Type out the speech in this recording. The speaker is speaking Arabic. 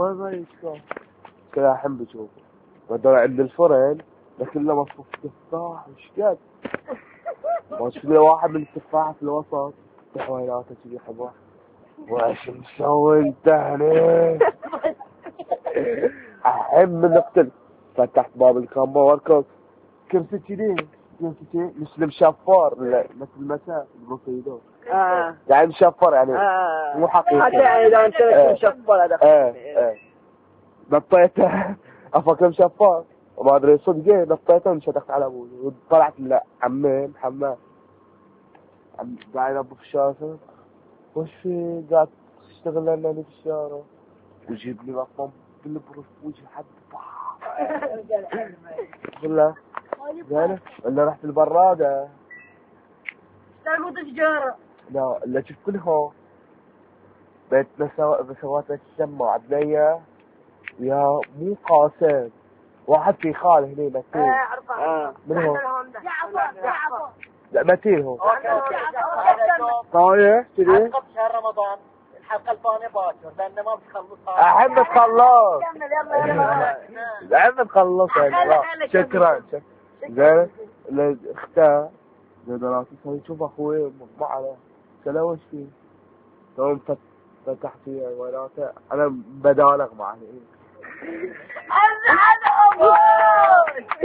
ما يشوف كذا الحين بشوفه بدل عند الفرن لكن لما مصفوف تفاح وش قد وش في واحد من التفاحة في الوسط تحويلاته كذي حبوه وش مسوي انت هنا الحين من نقتل فتحت باب الكامبا واركض كرسي كذي كرسي مثل مشفر مثل مساء المصيدون يعني مشفر يعني مو حقيقي يعني اذا انت مشفر هذا نطيته افكر مشفر وما ادري صدق ايه نطيته وانشدقت على ابوي وطلعت لعمين محمد قاعد ينظف الشارع وش في قاعد تشتغل لنا في الشارع ويجيب لي مطم بالبروف وجهي حد بالله زين ولا رحت البرادة تربط الشجرة لا الا شوف كلهم بيتنا سوات الشمع عدنية يا مو قاسم واحد في خاله هني متين من هو؟ جعفر لا متين هو طايح كذي حلقة بشهر رمضان الحلقة الثانية باكر لأن ما بتخلص أحب تخلص أحب تخلص شكرا زين اختها زين شوف أخوي معنا سلا وش فيه توم فتح فيها ولاته أنا بدالغ معه